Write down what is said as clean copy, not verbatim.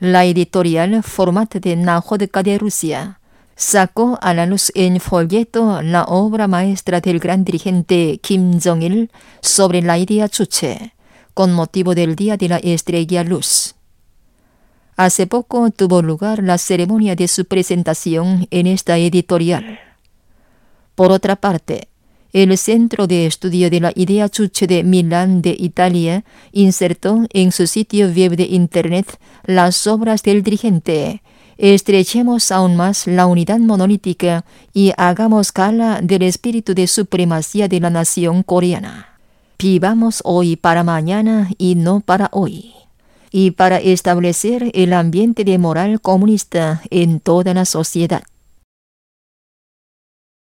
La editorial Format de Nájodka de Rusia sacó a la luz en folleto la obra maestra del gran dirigente Kim Jong-il sobre la idea Chuche, con motivo del Día de la Estrella Luz. Hace poco tuvo lugar la ceremonia de su presentación en esta editorial. Por otra parte, el Centro de Estudio de la Idea Chuche de Milán de Italia insertó en su sitio web de Internet las obras del dirigente. Estrechemos aún más la unidad monolítica y hagamos gala del espíritu de supremacía de la nación coreana. Vivamos hoy para mañana y no para hoy. Y para establecer el ambiente de moral comunista en toda la sociedad.